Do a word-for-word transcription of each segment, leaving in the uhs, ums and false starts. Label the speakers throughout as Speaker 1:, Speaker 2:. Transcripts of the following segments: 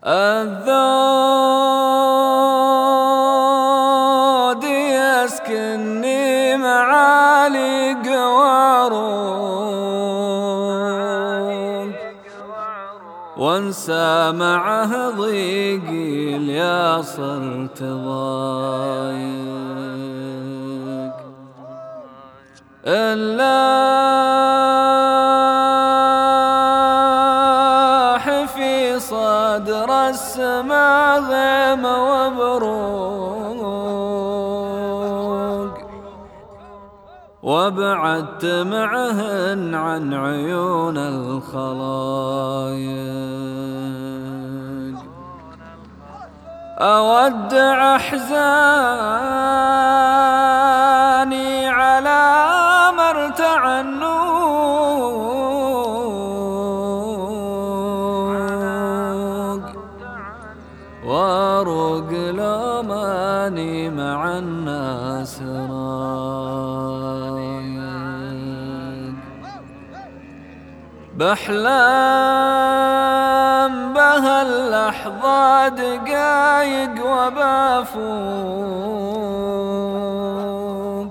Speaker 1: الذود يسكنني معالق وعروق، وانسى معه ضيقي اليا صرت ضايق. اللاح في صدر السما غيم وبروق، وابعدت معهن عن عيون الخلايق. أودع أحزاني على مرتع النوق، واروق لوماني مع الناس رايق. بحلم بها اللحظة دقايق وبافوق،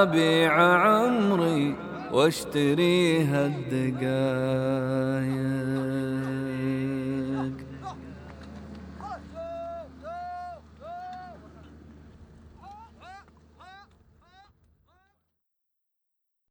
Speaker 1: وببيع عمري واشتريها الدقايق.